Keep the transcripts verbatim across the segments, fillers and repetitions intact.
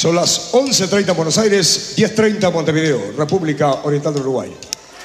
Son las once treinta en Buenos Aires, diez treinta en Montevideo, República Oriental del Uruguay.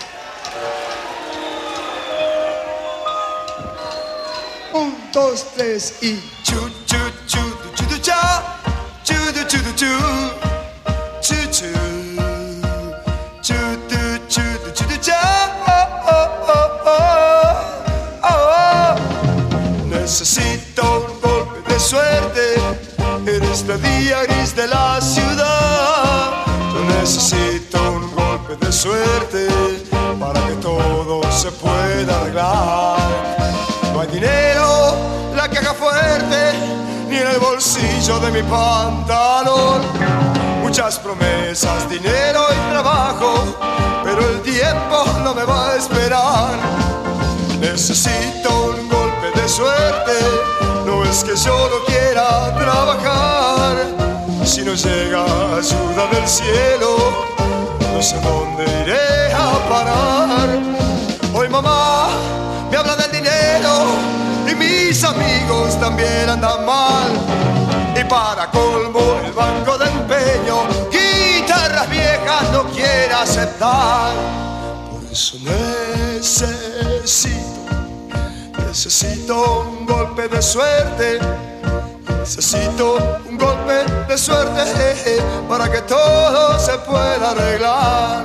Un, dos, tres y chu chu chu chu chu cha chu chu chu chu chu chu chu chu chu chu cha oh oh oh oh. Necesito un golpe de suerte en este día gris de la ciudad. Yo necesito un golpe de suerte para que todo se pueda arreglar. No hay dinero, la caja fuerte, ni en el bolsillo de mi pantalón. Muchas promesas, dinero y trabajo, pero el tiempo no me va a esperar. Necesito un golpe de suerte, no es que yo no quiera trabajar. Si no llega ayuda del cielo, no sé dónde iré a parar. Hoy mamá me habla del dinero y mis amigos también andan mal. Y para colmo el banco de empeño guitarras viejas no quiere aceptar. Por eso necesito, necesito un golpe de suerte. Necesito un golpe de suerte para que todo se pueda arreglar.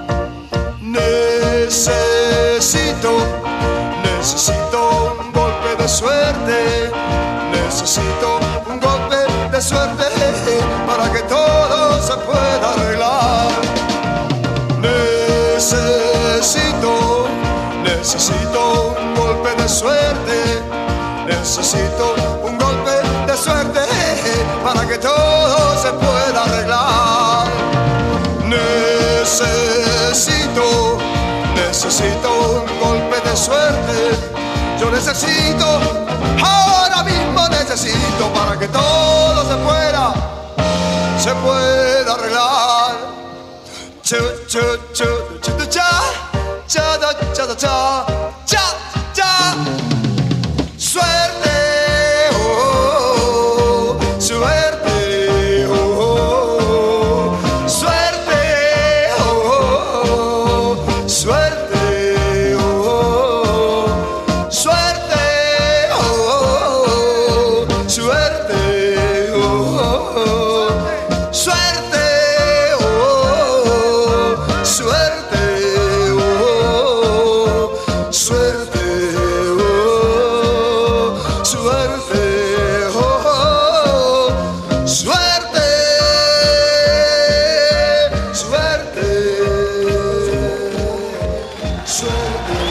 Necesito, necesito un golpe de suerte. Necesito un golpe de suerte para que todo se pueda arreglar. Necesito, necesito un golpe de suerte. Necesito un golpe de suerte para que todo se pueda arreglar. Necesito, necesito un golpe de suerte. Yo necesito, ahora mismo necesito para que todo se pueda, se pueda arreglar. Chu, chu, chu, chu, chu, cha, cha, cha, cha, cha, cha, cha. Suerte, oh, oh, suerte, oh, oh, suerte, oh, oh, suerte, oh, oh, suerte, oh, oh, suerte, oh, oh, suerte, oh, oh, suerte, oh, oh, suerte. Suerte.